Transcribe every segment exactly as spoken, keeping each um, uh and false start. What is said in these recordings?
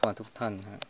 ก่อนทุกท่านฮะ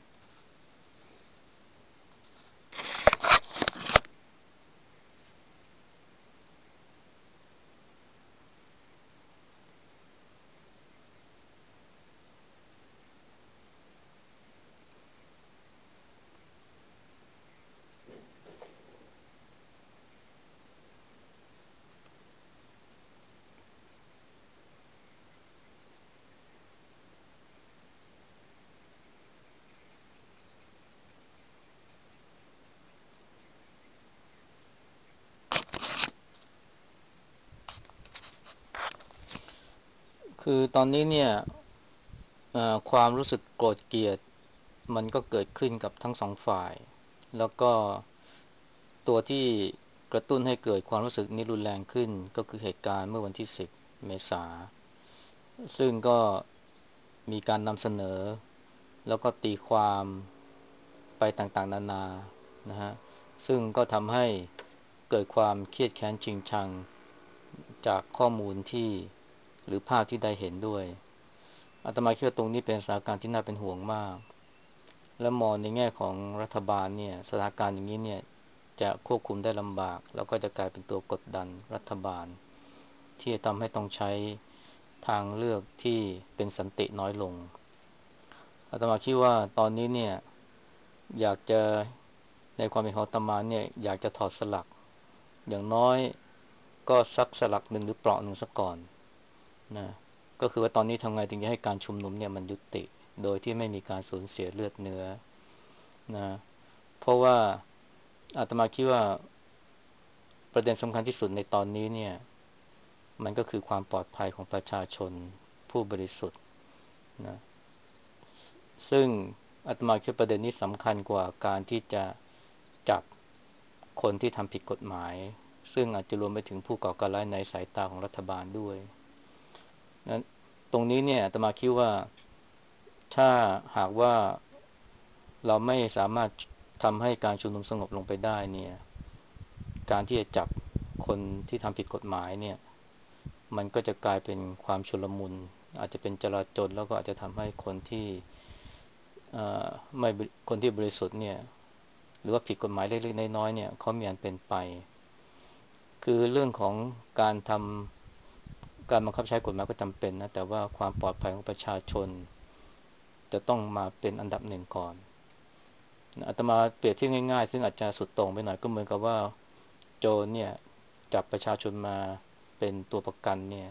คือตอนนี้เนี่ยเอ่อความรู้สึกโกรธเกลียดมันก็เกิดขึ้นกับทั้งสองฝ่ายแล้วก็ตัวที่กระตุ้นให้เกิดความรู้สึกนี้รุนแรงขึ้นก็คือเหตุการณ์เมื่อวันที่สิบเมษาซึ่งก็มีการนำเสนอแล้วก็ตีความไปต่างๆนานานะฮะซึ่งก็ทำให้เกิดความเครียดแค้นชิงชังจากข้อมูลที่หรือภาพที่ได้เห็นด้วยอาตมาคิดว่าตรงนี้เป็นสถานการณ์ที่น่าเป็นห่วงมากและมองในแง่ของรัฐบาลเนี่ยสถานการณ์อย่างนี้เนี่ยจะควบคุมได้ลำบากแล้วก็จะกลายเป็นตัวกดดันรัฐบาลที่จะทำให้ต้องใช้ทางเลือกที่เป็นสันติน้อยลงอาตมาคิดว่าตอนนี้เนี่ยอยากจะในความเป็นของอาตมาเนี่ยอยากจะถอดสลักอย่างน้อยก็สักสลักหนึ่งหรือเปราะหนึ่งซะก่อนนะก็คือว่าตอนนี้ทำไงถึงจะให้การชุมนุมเนี่ยมันยุติโดยที่ไม่มีการสูญเสียเลือดเนื้อนะเพราะว่าอาตมาคิดว่าประเด็นสำคัญที่สุดในตอนนี้เนี่ยมันก็คือความปลอดภัยของประชาชนผู้บริสุทธิ์นะซึ่งอาตมาคิดประเด็นนี้สำคัญกว่าการที่จะจับคนที่ทำผิดกฎหมายซึ่งอาจจะรวมไปถึงผู้ก่อการร้ายในสายตาของรัฐบาลด้วยนั้นตรงนี้เนี่ยอาตมาคิดว่าถ้าหากว่าเราไม่สามารถทำให้การชุมนุมสงบลงไปได้เนี่ยการที่จะจับคนที่ทำผิดกฎหมายเนี่ยมันก็จะกลายเป็นความชุลมุนอาจจะเป็นจลาจลแล้วก็อาจจะทำให้คนที่ไม่คนที่บริสุทธิ์เนี่ยหรือว่าผิดกฎหมายเล็กๆน้อยๆเนี่ยเขามีอันเป็นไปคือเรื่องของการทำการบังคับใช้กฎหมายก็จำเป็นนะแต่ว่าความปลอดภัยของประชาชนจะต้องมาเป็นอันดับหนึ่งก่อนอาตมาเปรียบเทียบง่ายๆซึ่งอาจจะสุดโต่งไปหน่อยก็เหมือนกับว่าโจรเนี่ยจับประชาชนมาเป็นตัวประกันเนี่ย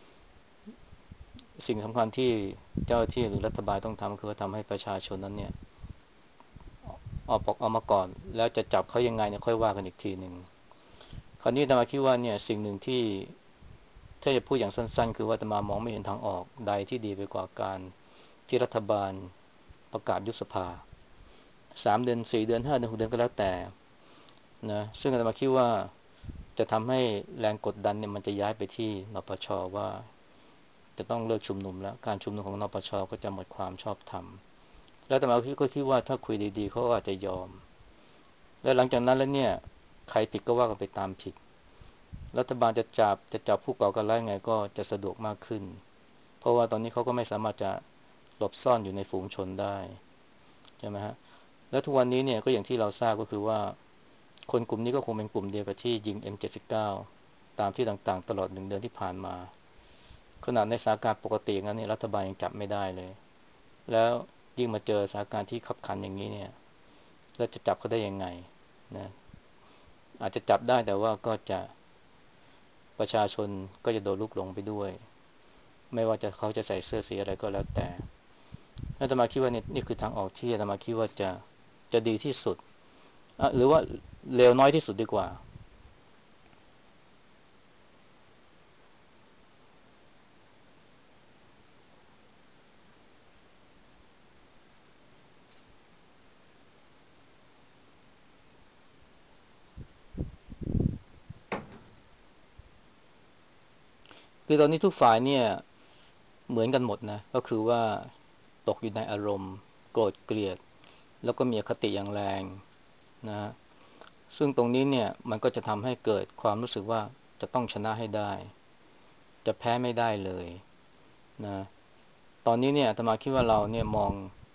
สิ่งสำคัญที่เจ้าหน้าที่หรือรัฐบาลต้องทำคือว่าทำให้ประชาชนนั้นเนี่ยออกปอกออกมาก่อนแล้วจะจับเขายังไงเนี่ยค่อยว่ากันอีกทีหนึ่งคราวนี้อาตมาคิดว่าเนี่ยสิ่งหนึ่งที่ถ้าจะพูดอย่างสั้นๆคือว่าอาตมามองไม่เห็นทางออกใดที่ดีไปกว่าการที่รัฐบาลประกาศยุบสภาสามเดือนสี่เดือนห้าเดือนหกเดือนก็แล้วแต่นะซึ่งอาตมาคิดว่าจะทำให้แรงกดดันเนี่ยมันจะย้ายไปที่นปชว่าจะต้องเลิกชุมนุมแล้วการชุมนุมของนปชก็จะหมดความชอบธรรมแล้วแต่มาคิดก็คิดว่าถ้าคุยดีๆเขาก็อาจจะยอมและหลังจากนั้นแล้วเนี่ยใครผิดก็ว่ากันไปตามผิดรัฐบาลจะจับจะจับผู้ก่อการร้ายไงก็จะสะดวกมากขึ้นเพราะว่าตอนนี้เขาก็ไม่สามารถจะหลบซ่อนอยู่ในฝูงชนได้ใช่ไหมฮะแล้วทุกวันนี้เนี่ยก็อย่างที่เราทราบก็คือว่าคนกลุ่มนี้ก็คงเป็นกลุ่มเดียวกับที่ยิง เอ็ม เจ็ดสิบเก้า ตามที่ต่างๆตลอดหนึ่งเดือนที่ผ่านมาขนาดในสถานการณ์ปกติงั้นเนี่ยรัฐบาลยังจับไม่ได้เลยแล้วยิ่งมาเจอสถานการณ์ที่ขับขันอย่างนี้เนี่ยแล้วจะจับเขาได้ยังไงนะอาจจะจับได้แต่ว่าก็จะประชาชนก็จะโดนลุกหลงไปด้วยไม่ว่าจะเขาจะใส่เสื้อสีอะไรก็แล้วแต่อาตมาคิดว่านี่นี่คือทางออกที่อาตมาคิดว่าจะจะดีที่สุดอ่ะหรือว่าเลวน้อยที่สุดดีกว่าคือตอนนี้ทุกฝ่ายเนี่ยเหมือนกันหมดนะก็คือว่าตกอยู่ในอารมณ์โกรธเกลียดแล้วก็มีอคติอย่างแรงนะ ซึ่งตรงนี้เนี่ยมันก็จะทำให้เกิดความรู้สึกว่าจะต้องชนะให้ได้จะแพ้ไม่ได้เลยนะตอนนี้เนี่ยอาตมาคิดว่าเราเนี่ยมอง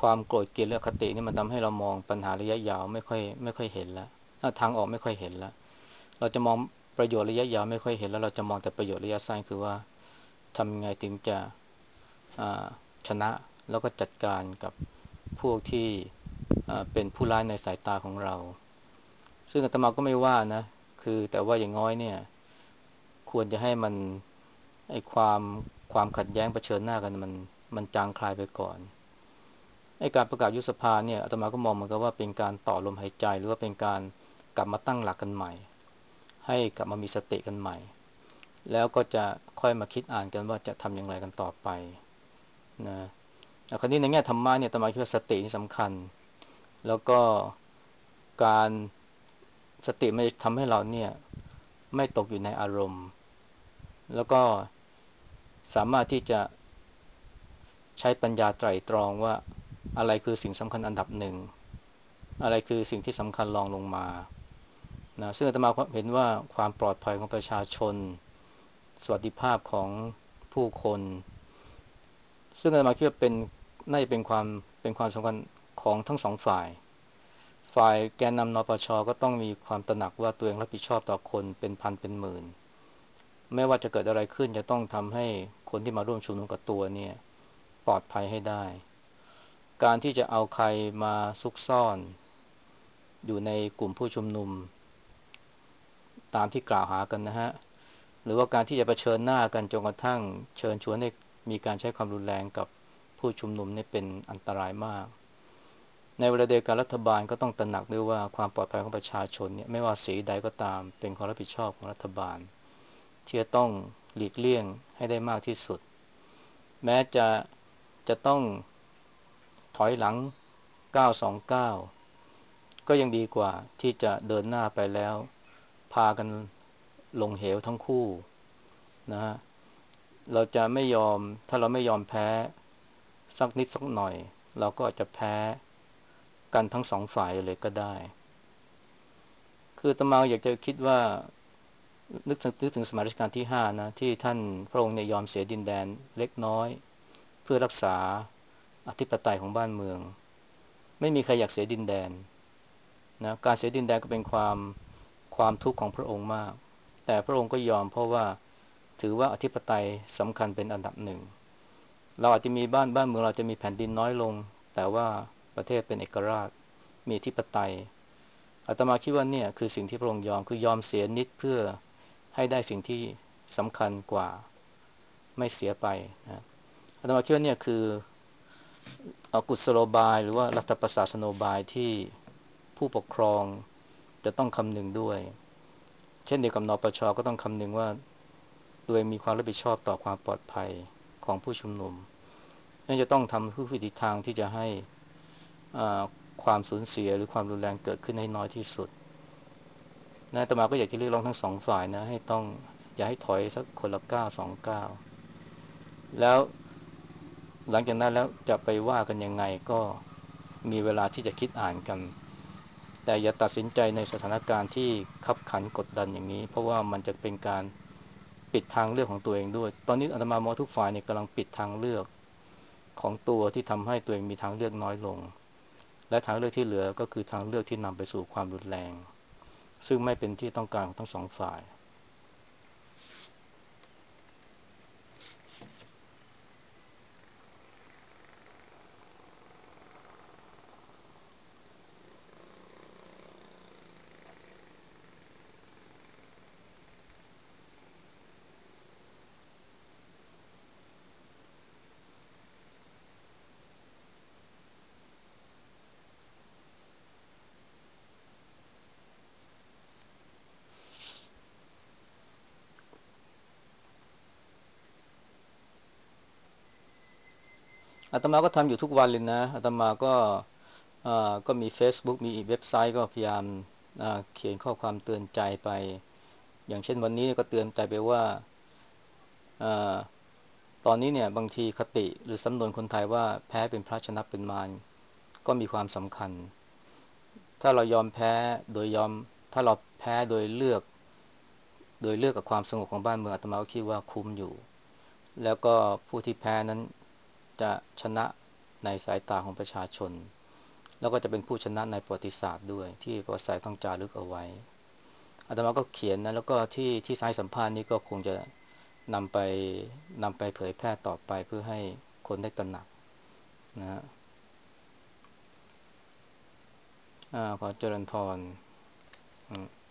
ความโกรธเกลียดและอคตินี่มันทำให้เรามองปัญหาระยะยาวไม่ค่อยไม่ค่อยเห็นแล้วทางออกไม่ค่อยเห็นแล้วเราจะมองประโยชน์ระยะยาวไม่ค่อยเห็นแล้วเราจะมองแต่ประโยชน์ระยะสั้นคือว่าทำยังไงถึงจะชนะแล้วก็จัดการกับพวกที่เป็นผู้ร้ายในสายตาของเราซึ่งอาตมาก็ไม่ว่านะคือแต่ว่าอย่างน้อยเนี่ยควรจะให้มันไอ้ความความขัดแย้งเผชิญหน้ากันมันมันจางคลายไปก่อนไอ้การประกาศยุบสภาเนี่ยอาตมาก็มองเหมือนกับว่าเป็นการต่อลมหายใจหรือว่าเป็นการกลับมาตั้งหลักกันใหม่ให้กลับมามีสติกันใหม่แล้วก็จะค่อยมาคิดอ่านกันว่าจะทำอย่างไรกันต่อไปนะคราวนี้ในแง่ธรรมะเนี่ยอาตมาคิดว่าสตินี่สำคัญแล้วก็การสติมันจะทำให้เราเนี่ยไม่ตกอยู่ในอารมณ์แล้วก็สามารถที่จะใช้ปัญญาไตร่ตรองว่าอะไรคือสิ่งสำคัญอันดับหนึ่งอะไรคือสิ่งที่สำคัญรองลงมานะซึ่งอาตมาเห็นว่าความปลอดภัยของประชาชนสวัสดิภาพของผู้คนซึ่งอาตมาคิดว่าเป็นน่าจะเป็นความเป็นความสำคัญของทั้งสองฝ่ายฝ่ายแกนนำนปชก็ต้องมีความตระหนักว่าตัวเองรับผิดชอบต่อคนเป็นพันเป็นหมื่นไม่ว่าจะเกิดอะไรขึ้นจะต้องทำให้คนที่มาร่วมชุมนุมกับตัวเนี่ยปลอดภัยให้ได้การที่จะเอาใครมาซุกซ่อนอยู่ในกลุ่มผู้ชุมนุมตามที่กล่าวหากันนะฮะหรือว่าการที่จะเผชิญหน้ากันจนกระทั่งเชิญชวนให้มีการใช้ความรุนแรงกับผู้ชุมนุมนี่เป็นอันตรายมากในเวลาเดียวกันรัฐบาลก็ต้องตระหนักด้วยว่าความปลอดภัยของประชาชนเนี่ยไม่ว่าสีใดก็ตามเป็นความรับผิดชอบของรัฐบาลที่จะต้องหลีกเลี่ยงให้ได้มากที่สุดแม้จะจะต้องถอยหลังเก้า สอง เก้าก็ยังดีกว่าที่จะเดินหน้าไปแล้วพากันลงเหวทั้งคู่นะฮะเราจะไม่ยอมถ้าเราไม่ยอมแพ้สักนิดสักหน่อยเราก็อาจจะแพ้กันทั้งสองฝ่ายเลยก็ได้คืออาตมาอยากจะคิดว่านึกถึงนึกถึงสมัยรัชกาลที่ห้านะที่ท่านพระองค์เนี่ยยอมเสียดินแดนเล็กน้อยเพื่อรักษาอธิปไตยของบ้านเมืองไม่มีใครอยากเสียดินแดนนะการเสียดินแดนก็เป็นความความทุกข์ของพระองค์มากแต่พระองค์ก็ยอมเพราะว่าถือว่าอธิปไตยสำคัญเป็นอันดับหนึ่งเราอาจจะมีบ้านบ้านเมืองเราจะมีแผ่นดินน้อยลงแต่ว่าประเทศเป็นเอกราชมีอธิปไตยอาตมาคิดว่าเนี่ยคือสิ่งที่พระองค์ยอมคือยอมเสียนิดเพื่อให้ได้สิ่งที่สำคัญกว่าไม่เสียไปนะอาตมาคิดว่าเนี่ยคือกุศโลบายหรือว่ารัฐประศาสนโลบายที่ผู้ปกครองจะต้องคำนึงด้วยเช่นเดียวกับนปชก็ต้องคำนึงว่าตัวเองมีความรับผิดชอบต่อความปลอดภัยของผู้ชุมนุมนั่นจะต้องทำทุกวิถีทางที่จะให้ความสูญเสียหรือความรุนแรงเกิดขึ้นให้น้อยที่สุดนะอาตมาก็อยากจะเรียกร้องทั้งสองฝ่ายนะให้ต้องอย่าให้ถอยสักคนละก้าวสองก้าวแล้วหลังจากนั้นแล้วจะไปว่ากันยังไงก็มีเวลาที่จะคิดอ่านกันแต่อย่าตัดสินใจในสถานการณ์ที่คับขันกดดันอย่างนี้เพราะว่ามันจะเป็นการปิดทางเลือกของตัวเองด้วยตอนนี้อาตมามองทุกฝ่ายเนี่ยกำลังปิดทางเลือกของตัวที่ทำให้ตัวเองมีทางเลือกน้อยลงและทางเลือกที่เหลือก็คือทางเลือกที่นำไปสู่ความรุนแรงซึ่งไม่เป็นที่ต้องการของทั้งสองฝ่ายอาตมาก็ทำอยู่ทุกวันเลยนะอาตมาก็ก็มี เฟซบุ๊ก มีเว็บไซต์ก็พยายามเขียนข้อความเตือนใจไปอย่างเช่นวันนี้ก็เตือนใจไปว่าตอนนี้เนี่ยบางทีคติหรือสำนวนคนไทยว่าแพ้เป็นพระชนะเป็นมารก็มีความสำคัญถ้าเรายอมแพ้โดยยอมถ้าเราแพ้โดยเลือกโดยเลือกกับความสงบของบ้านเมืองอาตมาก็คิดว่าคุ้มอยู่แล้วก็ผู้ที่แพ้นั้นจะชนะในสายตาของประชาชนแล้วก็จะเป็นผู้ชนะในประวัติศาสตร์ด้วยที่ประวัติศาสตร์ต้องจารึกเอาไว้อาตมาก็เขียนนะแล้วก็ที่ที่ให้สัมภาษณ์นี้ก็คงจะนำไปนำไปเผยแพร่ต่อไปเพื่อให้คนได้ตระหนักนะฮะอ่าขอเจริญพรอืม